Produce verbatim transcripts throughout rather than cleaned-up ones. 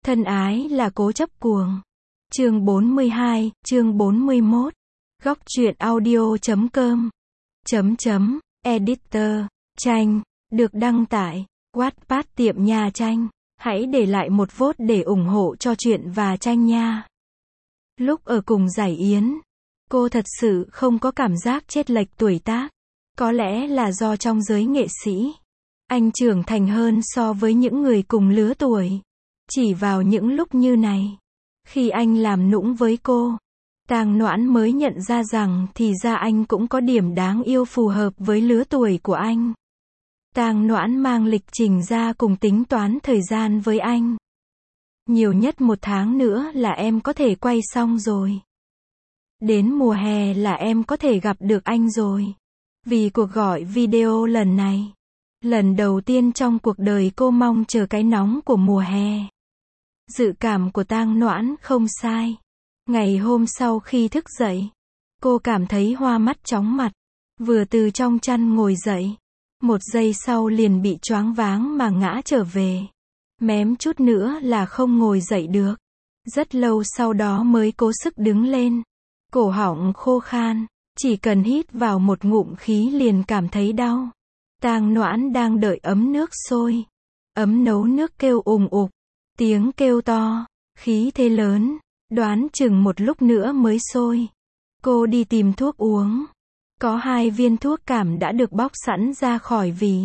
Thân ái là cố chấp cuồng. Chương bốn mươi hai, chương bốn mươi mốt. Góc truyện audio chấm com. Chấm chấm, editor, tranh, được đăng tải, Wattpad tiệm nhà tranh. Hãy để lại một vote để ủng hộ cho truyện và tranh nha. Lúc ở cùng Giải Yến, cô thật sự không có cảm giác chênh lệch tuổi tác. Có lẽ là do trong giới nghệ sĩ, anh trưởng thành hơn so với những người cùng lứa tuổi. Chỉ vào những lúc như này, khi anh làm nũng với cô, Tang Noãn mới nhận ra rằng thì ra anh cũng có điểm đáng yêu phù hợp với lứa tuổi của anh. Tang Noãn mang lịch trình ra cùng tính toán thời gian với anh. Nhiều nhất một tháng nữa là em có thể quay xong rồi. Đến mùa hè là em có thể gặp được anh rồi. Vì cuộc gọi video lần này, lần đầu tiên trong cuộc đời cô mong chờ cái nóng của mùa hè. Dự cảm của Tang Noãn không sai. Ngày hôm sau khi thức dậy, cô cảm thấy hoa mắt chóng mặt. Vừa từ trong chăn ngồi dậy, một giây sau liền bị choáng váng mà ngã trở về. Mém chút nữa là không ngồi dậy được. Rất lâu sau đó mới cố sức đứng lên. Cổ họng khô khan, chỉ cần hít vào một ngụm khí liền cảm thấy đau. Tang Noãn đang đợi ấm nước sôi. Ấm nấu nước kêu ùng ục. Tiếng kêu to, khí thế lớn, đoán chừng một lúc nữa mới sôi. Cô đi tìm thuốc uống. Có hai viên thuốc cảm đã được bóc sẵn ra khỏi vỉ.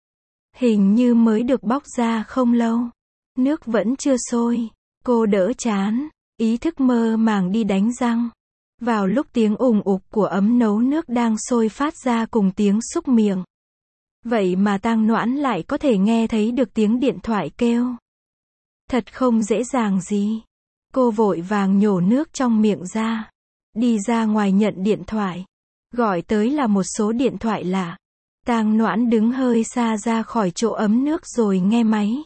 Hình như mới được bóc ra không lâu. Nước vẫn chưa sôi. Cô đỡ chán, ý thức mơ màng đi đánh răng. Vào lúc tiếng ùng ục của ấm nấu nước đang sôi phát ra cùng tiếng xúc miệng. Vậy mà Tang Noãn lại có thể nghe thấy được tiếng điện thoại kêu. Thật không dễ dàng gì. Cô vội vàng nhổ nước trong miệng ra. Đi ra ngoài nhận điện thoại. Gọi tới là một số điện thoại lạ. Tang Noãn đứng hơi xa ra khỏi chỗ ấm nước rồi nghe máy.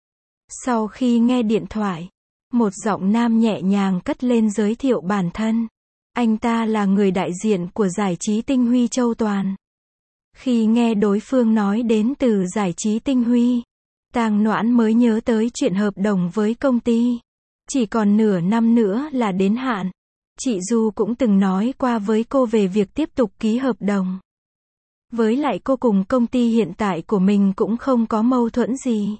Sau khi nghe điện thoại, một giọng nam nhẹ nhàng cất lên giới thiệu bản thân. Anh ta là người đại diện của giải trí Tinh Huy Châu Toàn. Khi nghe đối phương nói đến từ giải trí Tinh Huy, Tang Noãn mới nhớ tới chuyện hợp đồng với công ty. Chỉ còn nửa năm nữa là đến hạn. Chị Du cũng từng nói qua với cô về việc tiếp tục ký hợp đồng. Với lại cô cùng công ty hiện tại của mình cũng không có mâu thuẫn gì.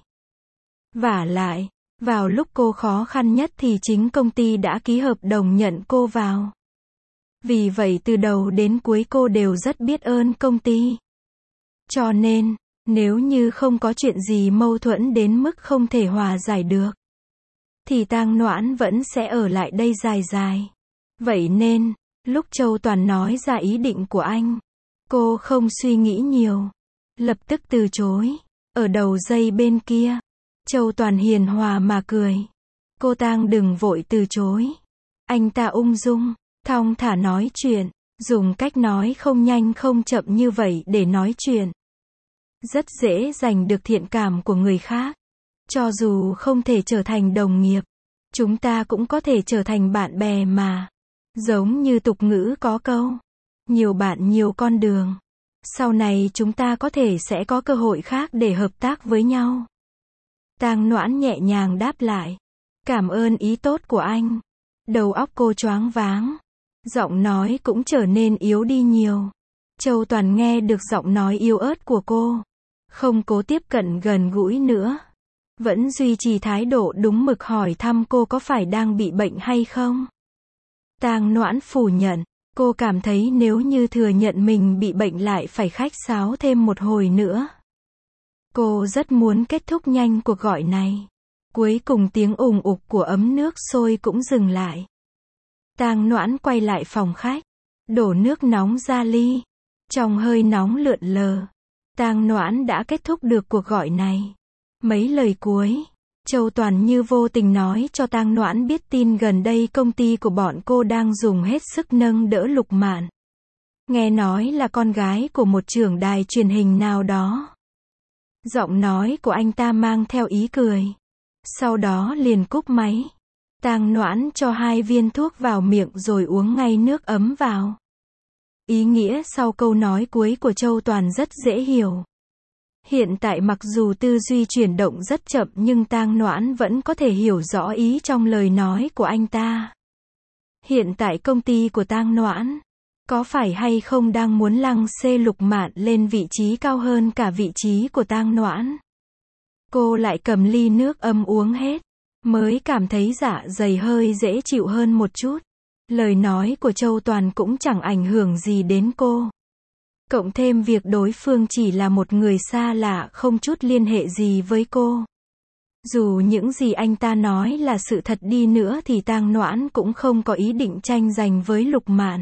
Vả lại, vào lúc cô khó khăn nhất thì chính công ty đã ký hợp đồng nhận cô vào. Vì vậy từ đầu đến cuối cô đều rất biết ơn công ty. Cho nên, nếu như không có chuyện gì mâu thuẫn đến mức không thể hòa giải được, thì Tang Noãn vẫn sẽ ở lại đây dài dài. Vậy nên, lúc Châu Toàn nói ra ý định của anh, cô không suy nghĩ nhiều. Lập tức từ chối. Ở đầu dây bên kia, Châu Toàn hiền hòa mà cười. Cô Tang đừng vội từ chối. Anh ta ung dung, thong thả nói chuyện. Dùng cách nói không nhanh không chậm như vậy để nói chuyện. Rất dễ giành được thiện cảm của người khác. Cho dù không thể trở thành đồng nghiệp, chúng ta cũng có thể trở thành bạn bè mà. Giống như tục ngữ có câu, nhiều bạn nhiều con đường. Sau này chúng ta có thể sẽ có cơ hội khác để hợp tác với nhau. Tang Noãn nhẹ nhàng đáp lại. Cảm ơn ý tốt của anh. Đầu óc cô choáng váng. Giọng nói cũng trở nên yếu đi nhiều. Châu Toàn nghe được giọng nói yếu ớt của cô. Không cố tiếp cận gần gũi nữa. Vẫn duy trì thái độ đúng mực hỏi thăm cô có phải đang bị bệnh hay không. Tang Noãn phủ nhận. Cô cảm thấy nếu như thừa nhận mình bị bệnh lại phải khách sáo thêm một hồi nữa. Cô rất muốn kết thúc nhanh cuộc gọi này. Cuối cùng tiếng ùng ục của ấm nước sôi cũng dừng lại. Tang Noãn quay lại phòng khách. Đổ nước nóng ra ly. Trong hơi nóng lượn lờ, Tang Noãn đã kết thúc được cuộc gọi này. Mấy lời cuối, Châu Toàn như vô tình nói cho Tang Noãn biết tin gần đây công ty của bọn cô đang dùng hết sức nâng đỡ Lục Mạn. Nghe nói là con gái của một trưởng đài truyền hình nào đó. Giọng nói của anh ta mang theo ý cười. Sau đó liền cúp máy. Tang Noãn cho hai viên thuốc vào miệng rồi uống ngay nước ấm vào. Ý nghĩa sau câu nói cuối của Châu Toàn rất dễ hiểu. Hiện tại mặc dù tư duy chuyển động rất chậm nhưng Tang Noãn vẫn có thể hiểu rõ ý trong lời nói của anh ta. Hiện tại công ty của Tang Noãn, có phải hay không đang muốn lăng xê Lục Mạn lên vị trí cao hơn cả vị trí của Tang Noãn? Cô lại cầm ly nước ấm uống hết, mới cảm thấy dạ dày hơi dễ chịu hơn một chút. Lời nói của Châu Toàn cũng chẳng ảnh hưởng gì đến cô. Cộng thêm việc đối phương chỉ là một người xa lạ không chút liên hệ gì với cô. Dù những gì anh ta nói là sự thật đi nữa thì Tang Noãn cũng không có ý định tranh giành với Lục Mạn.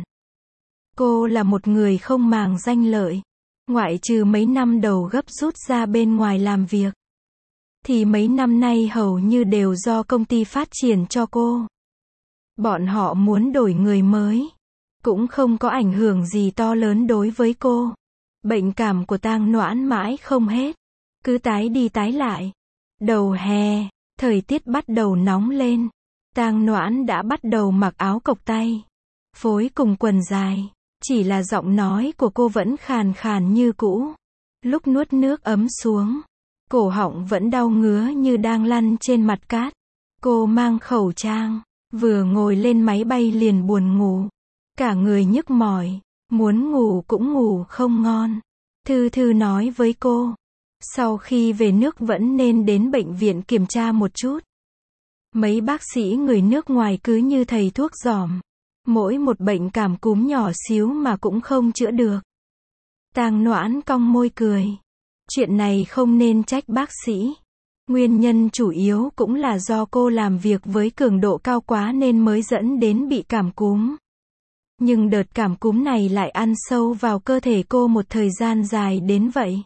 Cô là một người không màng danh lợi. Ngoại trừ mấy năm đầu gấp rút ra bên ngoài làm việc, thì mấy năm nay hầu như đều do công ty phát triển cho cô. Bọn họ muốn đổi người mới, cũng không có ảnh hưởng gì to lớn đối với cô. Bệnh cảm của Tang Noãn mãi không hết, cứ tái đi tái lại. Đầu hè, thời tiết bắt đầu nóng lên. Tang Noãn đã bắt đầu mặc áo cộc tay, phối cùng quần dài. Chỉ là giọng nói của cô vẫn khàn khàn như cũ. Lúc nuốt nước ấm xuống, cổ họng vẫn đau ngứa như đang lăn trên mặt cát. Cô mang khẩu trang, vừa ngồi lên máy bay liền buồn ngủ. Cả người nhức mỏi, muốn ngủ cũng ngủ không ngon. Thư Thư nói với cô, sau khi về nước vẫn nên đến bệnh viện kiểm tra một chút. Mấy bác sĩ người nước ngoài cứ như thầy thuốc giỏm. Mỗi một bệnh cảm cúm nhỏ xíu mà cũng không chữa được. Tang Noãn cong môi cười. Chuyện này không nên trách bác sĩ. Nguyên nhân chủ yếu cũng là do cô làm việc với cường độ cao quá nên mới dẫn đến bị cảm cúm. Nhưng đợt cảm cúm này lại ăn sâu vào cơ thể cô một thời gian dài đến vậy.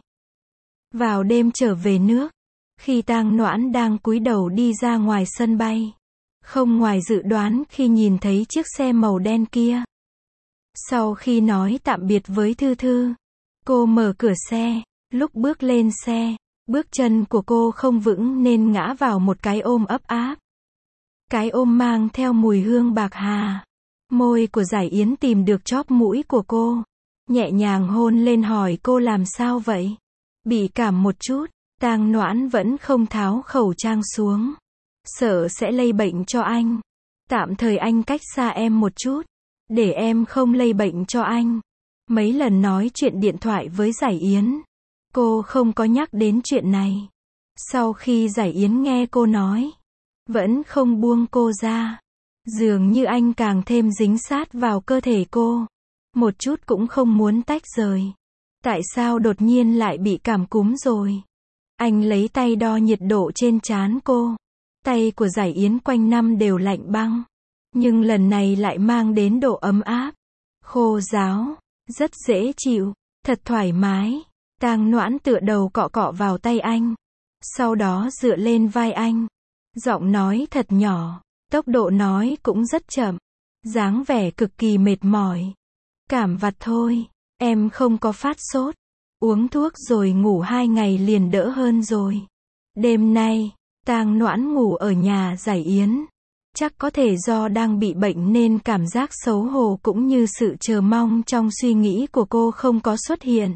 Vào đêm trở về nước, khi Tang Noãn đang cúi đầu đi ra ngoài sân bay, không ngoài dự đoán khi nhìn thấy chiếc xe màu đen kia. Sau khi nói tạm biệt với Thư Thư, cô mở cửa xe. Lúc bước lên xe, bước chân của cô không vững nên ngã vào một cái ôm ấp áp. Cái ôm mang theo mùi hương bạc hà. Môi của Giải Yến tìm được chóp mũi của cô, nhẹ nhàng hôn lên hỏi cô làm sao vậy. Bị cảm một chút. Tang Noãn vẫn không tháo khẩu trang xuống. Sợ sẽ lây bệnh cho anh. Tạm thời anh cách xa em một chút, để em không lây bệnh cho anh. Mấy lần nói chuyện điện thoại với Giải Yến, cô không có nhắc đến chuyện này. Sau khi Giải Yến nghe cô nói, vẫn không buông cô ra. Dường như anh càng thêm dính sát vào cơ thể cô, một chút cũng không muốn tách rời. Tại sao đột nhiên lại bị cảm cúm rồi? Anh lấy tay đo nhiệt độ trên trán cô. Tay của Giải Yến quanh năm đều lạnh băng, nhưng lần này lại mang đến độ ấm áp, khô ráo, rất dễ chịu, thật thoải mái. Tang Noãn tựa đầu cọ cọ vào tay anh, sau đó dựa lên vai anh. Giọng nói thật nhỏ, tốc độ nói cũng rất chậm, dáng vẻ cực kỳ mệt mỏi. Cảm vặt thôi, em không có phát sốt, uống thuốc rồi ngủ hai ngày liền đỡ hơn rồi. Đêm nay, Tang Noãn ngủ ở nhà Giải Yến. Chắc có thể do đang bị bệnh nên cảm giác xấu hổ cũng như sự chờ mong trong suy nghĩ của cô không có xuất hiện.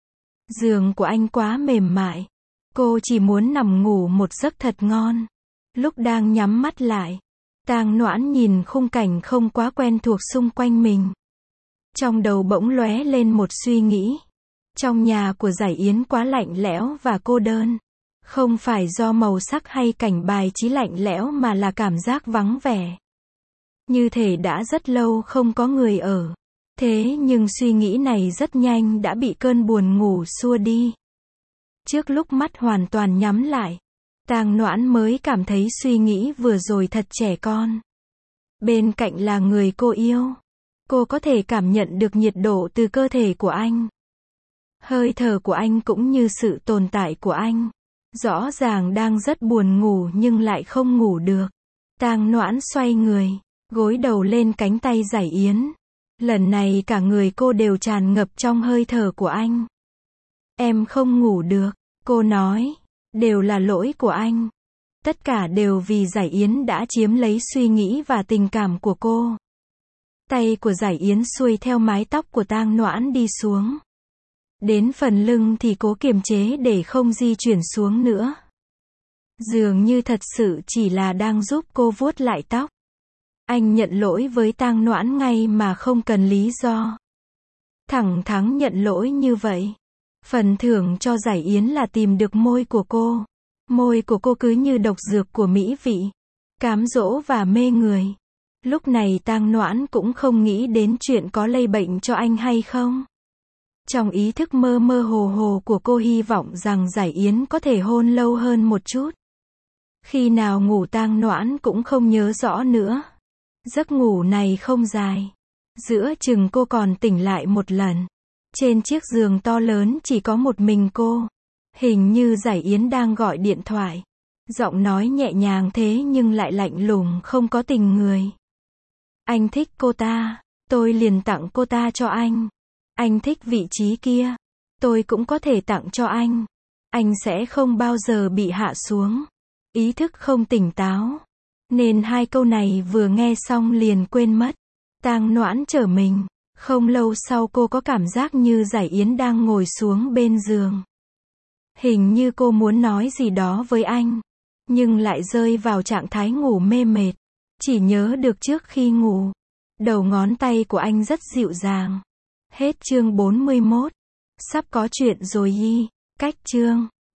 Giường của anh quá mềm mại. Cô chỉ muốn nằm ngủ một giấc thật ngon. Lúc đang nhắm mắt lại, Tang Noãn nhìn khung cảnh không quá quen thuộc xung quanh mình. Trong đầu bỗng lóe lên một suy nghĩ. Trong nhà của Giải Yến quá lạnh lẽo và cô đơn. Không phải do màu sắc hay cảnh bài trí lạnh lẽo mà là cảm giác vắng vẻ. Như thể đã rất lâu không có người ở. Thế nhưng suy nghĩ này rất nhanh đã bị cơn buồn ngủ xua đi. Trước lúc mắt hoàn toàn nhắm lại, Tang Noãn mới cảm thấy suy nghĩ vừa rồi thật trẻ con. Bên cạnh là người cô yêu. Cô có thể cảm nhận được nhiệt độ từ cơ thể của anh. Hơi thở của anh cũng như sự tồn tại của anh. Rõ ràng đang rất buồn ngủ nhưng lại không ngủ được. Tang Noãn xoay người, gối đầu lên cánh tay Giải Yến. Lần này cả người cô đều tràn ngập trong hơi thở của anh. Em không ngủ được, cô nói. Đều là lỗi của anh. Tất cả đều vì Giải Yến đã chiếm lấy suy nghĩ và tình cảm của cô. Tay của Giải Yến xuôi theo mái tóc của Tang Noãn đi xuống. Đến phần lưng thì cố kiềm chế để không di chuyển xuống nữa. Dường như thật sự chỉ là đang giúp cô vuốt lại tóc. Anh nhận lỗi với Tang Noãn ngay mà không cần lý do. Thẳng thắn nhận lỗi như vậy. Phần thưởng cho Giải Yến là tìm được môi của cô. Môi của cô cứ như độc dược của mỹ vị, cám dỗ và mê người. Lúc này Tang Noãn cũng không nghĩ đến chuyện có lây bệnh cho anh hay không. Trong ý thức mơ mơ hồ hồ của cô hy vọng rằng Giải Yến có thể hôn lâu hơn một chút. Khi nào ngủ Tang Noãn cũng không nhớ rõ nữa. Giấc ngủ này không dài. Giữa chừng cô còn tỉnh lại một lần. Trên chiếc giường to lớn chỉ có một mình cô. Hình như Giải Yến đang gọi điện thoại. Giọng nói nhẹ nhàng thế nhưng lại lạnh lùng không có tình người. Anh thích cô ta, tôi liền tặng cô ta cho anh. Anh thích vị trí kia, tôi cũng có thể tặng cho anh. Anh sẽ không bao giờ bị hạ xuống. Ý thức không tỉnh táo. Nên hai câu này vừa nghe xong liền quên mất. Tang Noãn trở mình. Không lâu sau cô có cảm giác như Giải Yến đang ngồi xuống bên giường. Hình như cô muốn nói gì đó với anh. Nhưng lại rơi vào trạng thái ngủ mê mệt. Chỉ nhớ được trước khi ngủ. Đầu ngón tay của anh rất dịu dàng. Hết chương bốn mươi mốt. Sắp có chuyện rồi y. Cách chương.